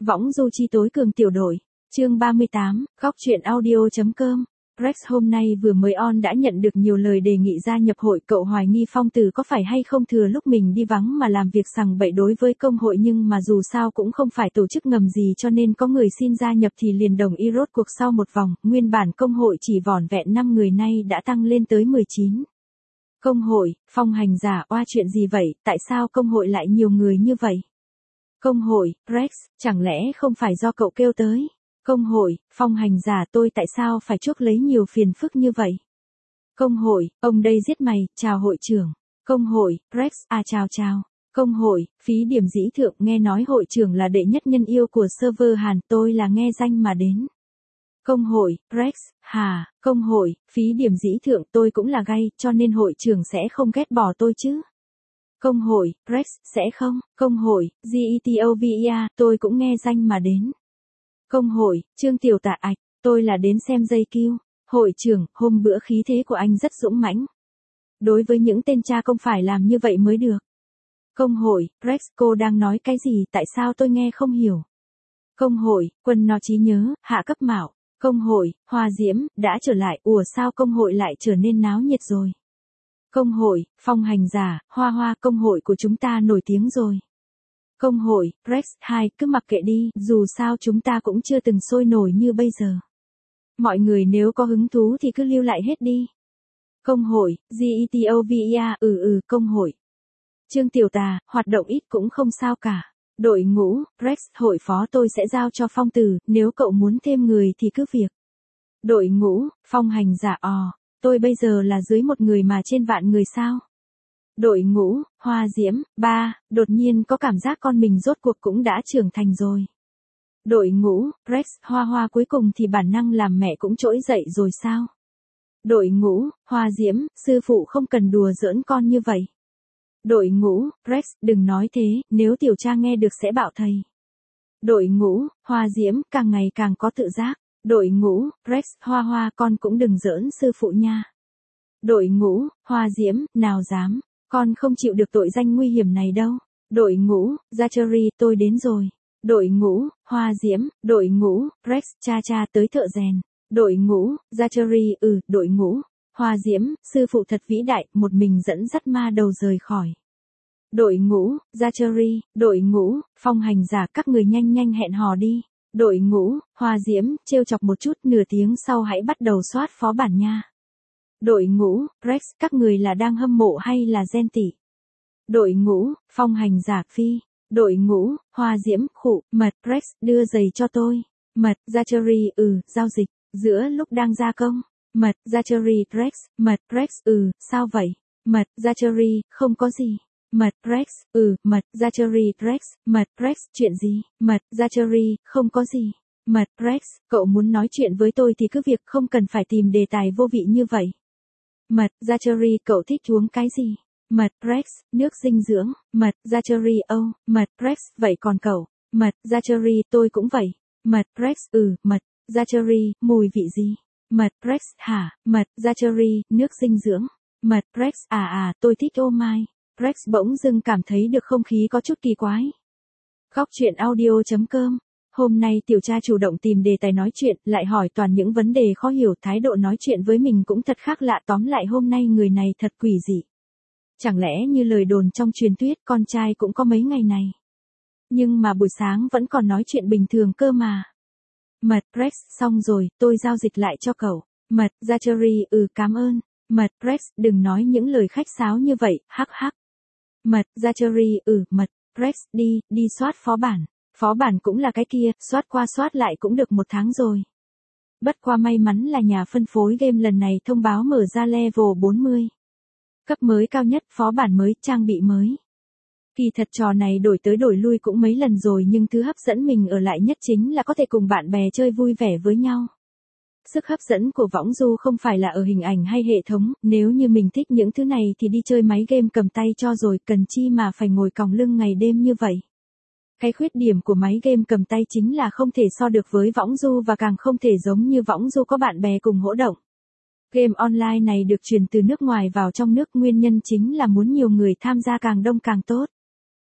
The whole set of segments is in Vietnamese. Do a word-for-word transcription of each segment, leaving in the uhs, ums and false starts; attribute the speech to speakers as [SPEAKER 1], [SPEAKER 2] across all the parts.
[SPEAKER 1] Võng du chi tối cường tiểu đội. Chương ba mươi tám, góc truyện audio.com. Rex hôm nay vừa mới on đã nhận được nhiều lời đề nghị gia nhập hội. Cậu hoài nghi Phong Tử có phải hay không thừa lúc mình đi vắng mà làm việc sằng bậy đối với công hội, nhưng mà dù sao cũng không phải tổ chức ngầm gì cho nên có người xin gia nhập thì liền đồng ý. Rốt cuộc sau một vòng, nguyên bản công hội chỉ vỏn vẹn năm người nay đã tăng lên tới mười chín. Công hội, phong hành giả, oa chuyện gì vậy, tại sao công hội lại nhiều người như vậy? Công hội, Rex, chẳng lẽ không phải do cậu kêu tới? Công hội, phong hành giả, tôi tại sao phải chuốc lấy nhiều phiền phức như vậy? Công hội, ông đây giết mày, chào hội trưởng. Công hội, Rex, à chào chào. Công hội, phí điểm dĩ thượng, nghe nói hội trưởng là đệ nhất nhân yêu của server Hàn, tôi là nghe danh mà đến. Công hội, Rex, hà, công hội, phí điểm dĩ thượng, tôi cũng là gay, cho nên hội trưởng sẽ không ghét bỏ tôi chứ. Công hội, Rex, sẽ không. Công hội, Getovia, tôi cũng nghe danh mà đến. Công hội, Trương Tiểu Tạ ạch, tôi là đến xem dây kiêu. Hội trưởng, hôm bữa khí thế của anh rất dũng mãnh. Đối với những tên cha công phải làm như vậy mới được. Công hội, Rex, cô đang nói cái gì, tại sao tôi nghe không hiểu? Công hội, Quân nó trí nhớ, hạ cấp mạo. Công hội, Hoa Diễm, đã trở lại, ủa sao công hội lại trở nên náo nhiệt rồi? Công hội, phong hành giả, Hoa Hoa, công hội của chúng ta nổi tiếng rồi. Công hội, Rex, hai, cứ mặc kệ đi, dù sao chúng ta cũng chưa từng sôi nổi như bây giờ. Mọi người nếu có hứng thú thì cứ lưu lại hết đi. Công hội, Getovia, ừ ừ, công hội. Trương Tiểu Tà, hoạt động ít cũng không sao cả. Đội ngũ, Rex, hội phó tôi sẽ giao cho Phong Tử, nếu cậu muốn thêm người thì cứ việc. Đội ngũ, phong hành giả, ò, tôi bây giờ là dưới một người mà trên vạn người sao? Đội ngũ, Hoa Diễm, ba, đột nhiên có cảm giác con mình rốt cuộc cũng đã trưởng thành rồi. Đội ngũ, Rex, Hoa Hoa cuối cùng thì bản năng làm mẹ cũng trỗi dậy rồi sao? Đội ngũ, Hoa Diễm, sư phụ không cần đùa giỡn con như vậy. Đội ngũ, Rex, đừng nói thế, nếu tiểu cha nghe được sẽ bảo thầy. Đội ngũ, Hoa Diễm, càng ngày càng có tự giác. Đội ngũ, Rex, Hoa Hoa, con cũng đừng giỡn sư phụ nha. Đội ngũ, Hoa Diễm, nào dám, con không chịu được tội danh nguy hiểm này đâu. Đội ngũ, Zachary, tôi đến rồi. Đội ngũ, Hoa Diễm, đội ngũ, Rex, cha cha tới thợ rèn. Đội ngũ, Zachary, ừ, đội ngũ, Hoa Diễm, sư phụ thật vĩ đại, một mình dẫn dắt ma đầu rời khỏi. Đội ngũ, Zachary, đội ngũ, phong hành giả, các người nhanh nhanh hẹn hò đi. Đội ngũ, Hoa Diễm, trêu chọc một chút, nửa tiếng sau hãy bắt đầu soát phó bản nha. Đội ngũ, Rex, các người là đang hâm mộ hay là ghen tị? Đội ngũ, phong hành giả, phi. Đội ngũ, Hoa Diễm, khụ, mật, Rex, đưa giày cho tôi. Mật, Zachary, ừ, giao dịch, giữa lúc đang gia công. Mật, Zachary, Rex, mật, Rex, ừ, sao vậy? Mật, Zachary, không có gì. Mật, Rex, ừ, mật, Zachary, Rex, mật, Rex, chuyện gì? Mật, Zachary, không có gì. Mật, Rex, cậu muốn nói chuyện với tôi thì cứ việc, không cần phải tìm đề tài vô vị như vậy. Mật, Zachary, cậu thích uống cái gì? Mật, Rex, nước dinh dưỡng. Mật, Zachary, oh, mật, Rex, vậy còn cậu? Mật, Zachary, tôi cũng vậy. Mật, Rex, ừ, mật, Zachary, mùi vị gì? Mật, Rex, hả? Mật, Zachary, nước dinh dưỡng. Mật, Rex, à à, tôi thích ô mai. Rex bỗng dưng cảm thấy được không khí có chút kỳ quái. Góc truyện audio.com. Hôm nay tiểu cha chủ động tìm đề tài nói chuyện, lại hỏi toàn những vấn đề khó hiểu, thái độ nói chuyện với mình cũng thật khác lạ, tóm lại hôm nay người này thật quỷ dị. Chẳng lẽ như lời đồn trong truyền thuyết, con trai cũng có mấy ngày này. Nhưng mà buổi sáng vẫn còn nói chuyện bình thường cơ mà. Mật, Rex, xong rồi, tôi giao dịch lại cho cậu. Mật, Zachary, ừ, cảm ơn. Mật, Rex, đừng nói những lời khách sáo như vậy, hắc hắc. Mật, Zachary, ừ, mật, Rex, đi, đi soát phó bản. Phó bản cũng là cái kia, soát qua soát lại cũng được một tháng rồi. Bất qua may mắn là nhà phân phối game lần này thông báo mở ra level bốn mươi. Cấp mới cao nhất, phó bản mới, trang bị mới. Kỳ thật trò này đổi tới đổi lui cũng mấy lần rồi, nhưng thứ hấp dẫn mình ở lại nhất chính là có thể cùng bạn bè chơi vui vẻ với nhau. Sức hấp dẫn của võng du không phải là ở hình ảnh hay hệ thống, nếu như mình thích những thứ này thì đi chơi máy game cầm tay cho rồi, cần chi mà phải ngồi còng lưng ngày đêm như vậy. Cái khuyết điểm của máy game cầm tay chính là không thể so được với võng du và càng không thể giống như võng du có bạn bè cùng hỗ động. Game online này được truyền từ nước ngoài vào trong nước, nguyên nhân chính là muốn nhiều người tham gia càng đông càng tốt.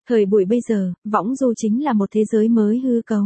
[SPEAKER 1] Thời buổi bây giờ, võng du chính là một thế giới mới hư cấu.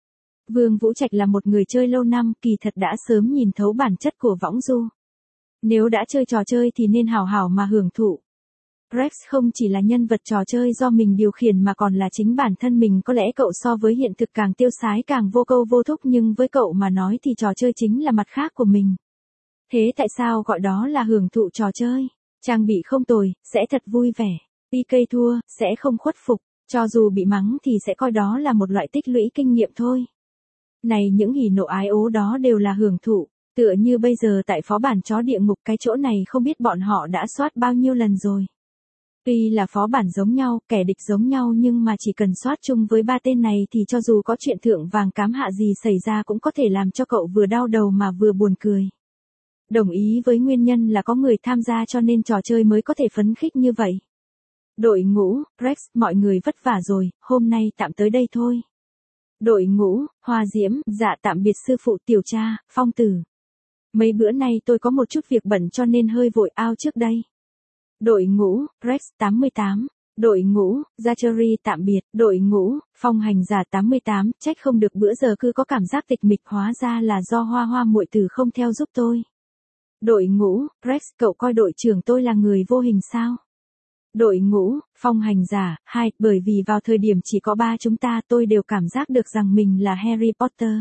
[SPEAKER 1] Vương Vũ Trạch là một người chơi lâu năm, kỳ thật đã sớm nhìn thấu bản chất của võng du. Nếu đã chơi trò chơi thì nên hảo hảo mà hưởng thụ. Rex không chỉ là nhân vật trò chơi do mình điều khiển mà còn là chính bản thân mình, có lẽ cậu so với hiện thực càng tiêu sái càng vô câu vô thúc, nhưng với cậu mà nói thì trò chơi chính là mặt khác của mình. Thế tại sao gọi đó là hưởng thụ trò chơi? Trang bị không tồi, sẽ thật vui vẻ. pê ca thua, sẽ không khuất phục. Cho dù bị mắng thì sẽ coi đó là một loại tích lũy kinh nghiệm thôi. Này, những hỉ nộ ái ố đó đều là hưởng thụ. Tựa như bây giờ tại phó bản chó địa ngục, cái chỗ này không biết bọn họ đã soát bao nhiêu lần rồi. Tuy là phó bản giống nhau, kẻ địch giống nhau, nhưng mà chỉ cần soát chung với ba tên này thì cho dù có chuyện thượng vàng cám hạ gì xảy ra cũng có thể làm cho cậu vừa đau đầu mà vừa buồn cười. Đồng ý với nguyên nhân là có người tham gia cho nên trò chơi mới có thể phấn khích như vậy. Đội ngũ, Rex, mọi người vất vả rồi, hôm nay tạm tới đây thôi. Đội ngũ, Hoa Diễm, dạ tạm biệt sư phụ Tiểu Cha, Phong Tử. Mấy bữa nay tôi có một chút việc bận cho nên hơi vội out trước đây. Đội ngũ, Rex tám mươi tám. Đội ngũ, Zachary tạm biệt. Đội ngũ, Phong Hành Giả tám mươi tám. Trách không được bữa giờ cứ có cảm giác tịch mịch, hóa ra là do Hoa Hoa muội tử không theo giúp tôi. Đội ngũ, Rex, cậu coi đội trưởng tôi là người vô hình sao? Đội ngũ, Phong Hành Giả, hai, bởi vì vào thời điểm chỉ có ba chúng ta tôi đều cảm giác được rằng mình là Harry Potter.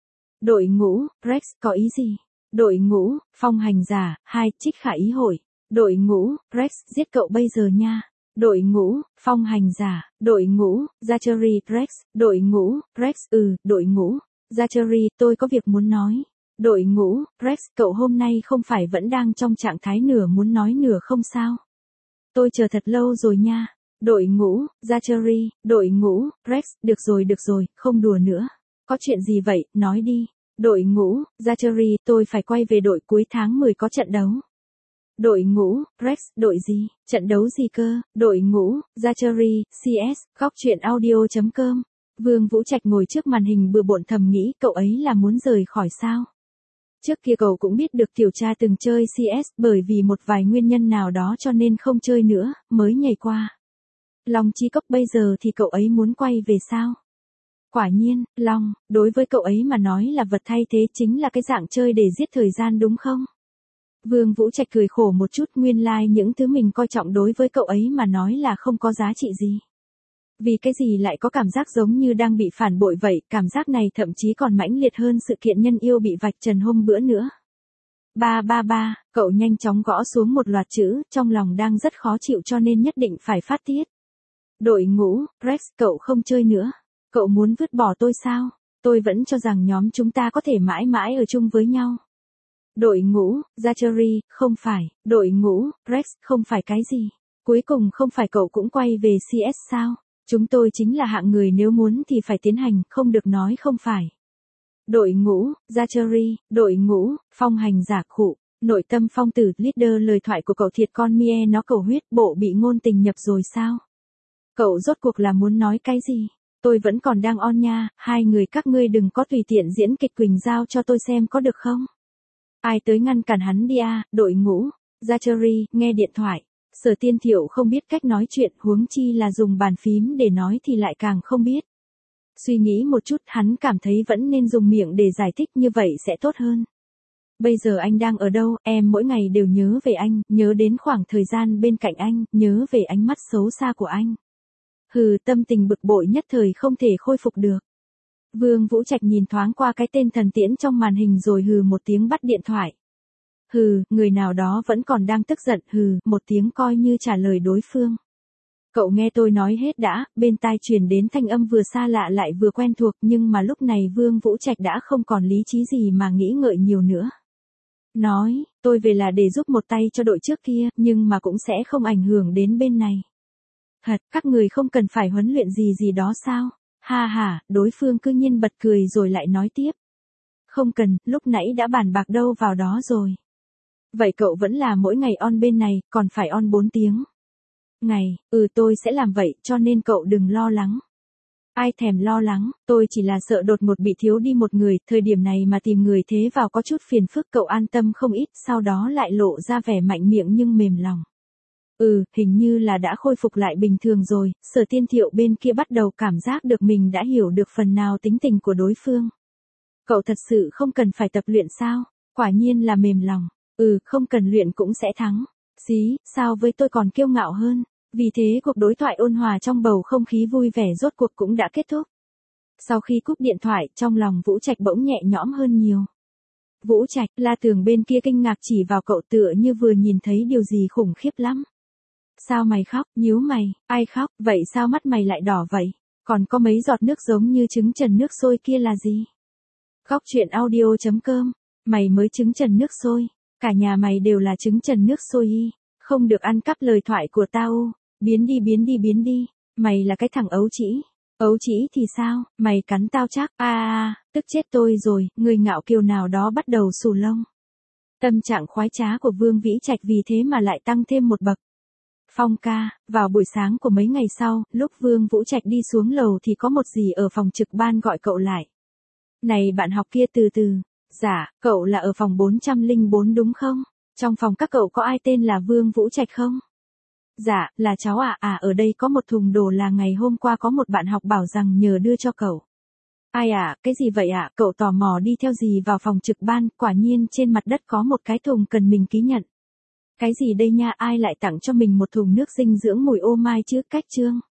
[SPEAKER 1] Đội ngũ, Rex, có ý gì? Đội ngũ, Phong Hành Giả, hai, Trích Khả ý hội. Đội ngũ, Rex, giết cậu bây giờ nha. Đội ngũ, Phong Hành Giả, đội ngũ, Zachary, Rex, đội ngũ, Rex, ừ, đội ngũ, Zachary, tôi có việc muốn nói. Đội ngũ, Rex, cậu hôm nay không phải vẫn đang trong trạng thái nửa muốn nói nửa không sao? Tôi chờ thật lâu rồi nha. Đội ngũ, Zachary, đội ngũ, Rex, được rồi được rồi, không đùa nữa. Có chuyện gì vậy, nói đi. Đội ngũ, Zachary, tôi phải quay về đội cuối tháng mười có trận đấu. Đội ngũ, Rex, đội gì, trận đấu gì cơ? Đội ngũ, Zachary, xê ét, góc truyện audio chấm com. Vương Vũ Trạch ngồi trước màn hình bừa bộn thầm nghĩ cậu ấy là muốn rời khỏi sao? Trước kia cậu cũng biết được Tiểu Cha từng chơi xê ét, bởi vì một vài nguyên nhân nào đó cho nên không chơi nữa, mới nhảy qua. Long Chi Cốc bây giờ thì cậu ấy muốn quay về sao? Quả nhiên, Long, đối với cậu ấy mà nói là vật thay thế, chính là cái dạng chơi để giết thời gian đúng không? Vương Vũ Trạch cười khổ một chút, nguyên lai like những thứ mình coi trọng đối với cậu ấy mà nói là không có giá trị gì. Vì cái gì lại có cảm giác giống như đang bị phản bội vậy, cảm giác này thậm chí còn mãnh liệt hơn sự kiện nhân yêu bị vạch trần hôm bữa nữa. Ba ba ba, cậu nhanh chóng gõ xuống một loạt chữ, trong lòng đang rất khó chịu cho nên nhất định phải phát tiết. Đội ngũ, Rex, cậu không chơi nữa. Cậu muốn vứt bỏ tôi sao? Tôi vẫn cho rằng nhóm chúng ta có thể mãi mãi ở chung với nhau. Đội ngũ, Zachary, không phải. Đội ngũ, Rex, không phải cái gì. Cuối cùng không phải cậu cũng quay về xê ét sao? Chúng tôi chính là hạng người nếu muốn thì phải tiến hành, không được nói không phải. Đội ngũ, Zachary, đội ngũ, Phong Hành Giả khụ. Nội tâm Phong Tử, leader, lời thoại của cậu thiệt con mie nó cầu huyết, bộ bị ngôn tình nhập rồi sao? Cậu rốt cuộc là muốn nói cái gì? Tôi vẫn còn đang on nha, hai người các ngươi đừng có tùy tiện diễn kịch Quỳnh giao cho tôi xem có được không? Ai tới ngăn cản hắn đi à? Đội ngũ, Zachary, nghe điện thoại. Sở Tiên Thiệu không biết cách nói chuyện, huống chi là dùng bàn phím để nói thì lại càng không biết. Suy nghĩ một chút, hắn cảm thấy vẫn nên dùng miệng để giải thích, như vậy sẽ tốt hơn. Bây giờ anh đang ở đâu? Em mỗi ngày đều nhớ về anh, nhớ đến khoảng thời gian bên cạnh anh, nhớ về ánh mắt xấu xa của anh. Hừ, tâm tình bực bội nhất thời không thể khôi phục được. Vương Vũ Trạch nhìn thoáng qua cái tên thần tiễn trong màn hình rồi hừ một tiếng bắt điện thoại. Hừ, người nào đó vẫn còn đang tức giận, hừ, một tiếng coi như trả lời đối phương. Cậu nghe tôi nói hết đã, bên tai truyền đến thanh âm vừa xa lạ lại vừa quen thuộc, nhưng mà lúc này Vương Vũ Trạch đã không còn lý trí gì mà nghĩ ngợi nhiều nữa. Nói, tôi về là để giúp một tay cho đội trước kia, nhưng mà cũng sẽ không ảnh hưởng đến bên này. Hật, các người không cần phải huấn luyện gì gì đó sao? Ha ha, đối phương cư nhiên bật cười rồi lại nói tiếp. Không cần, lúc nãy đã bàn bạc đâu vào đó rồi. Vậy cậu vẫn là mỗi ngày on bên này, còn phải on bốn tiếng. Ngày, ừ tôi sẽ làm vậy, cho nên cậu đừng lo lắng. Ai thèm lo lắng, tôi chỉ là sợ đột ngột bị thiếu đi một người, thời điểm này mà tìm người thế vào có chút phiền phức, cậu an tâm không ít, sau đó lại lộ ra vẻ mạnh miệng nhưng mềm lòng. Ừ, hình như là đã khôi phục lại bình thường rồi, Sở Tiên Thiệu bên kia bắt đầu cảm giác được mình đã hiểu được phần nào tính tình của đối phương. Cậu thật sự không cần phải tập luyện sao? Quả nhiên là mềm lòng. Ừ, không cần luyện cũng sẽ thắng. Xí, sao với tôi còn kiêu ngạo hơn. Vì thế cuộc đối thoại ôn hòa trong bầu không khí vui vẻ rốt cuộc cũng đã kết thúc. Sau khi cúp điện thoại, trong lòng Vũ Trạch bỗng nhẹ nhõm hơn nhiều. Vũ Trạch, La Tường bên kia kinh ngạc chỉ vào cậu tựa như vừa nhìn thấy điều gì khủng khiếp lắm. Sao mày khóc, nhíu mày, ai khóc, vậy sao mắt mày lại đỏ vậy? Còn có mấy giọt nước giống như trứng trần nước sôi kia là gì? Góc chuyện audio chấm com, mày mới trứng trần nước sôi, cả nhà mày đều là trứng trần nước sôi y, không được ăn cắp lời thoại của tao, biến đi biến đi biến đi, mày là cái thằng ấu trĩ. Ấu trĩ thì sao, mày cắn tao chắc, a a, tức chết tôi rồi, người ngạo kiều nào đó bắt đầu xù lông. Tâm trạng khoái trá của Vương Vĩ Trạch vì thế mà lại tăng thêm một bậc. Phong ca, vào buổi sáng của mấy ngày sau, lúc Vương Vũ Trạch đi xuống lầu thì có một dì ở phòng trực ban gọi cậu lại. Này bạn học kia từ từ, dạ, cậu là ở phòng bốn trăm lẻ bốn đúng không? Trong phòng các cậu có ai tên là Vương Vũ Trạch không? Dạ, là cháu ạ, à. à ở đây có một thùng đồ là ngày hôm qua có một bạn học bảo rằng nhờ đưa cho cậu. Ai ạ, à, cái gì vậy ạ, à? Cậu tò mò đi theo dì vào phòng trực ban, quả nhiên trên mặt đất có một cái thùng cần mình ký nhận. Cái gì đây nha, ai lại tặng cho mình một thùng nước dinh dưỡng mùi ô mai chứ, cách trương.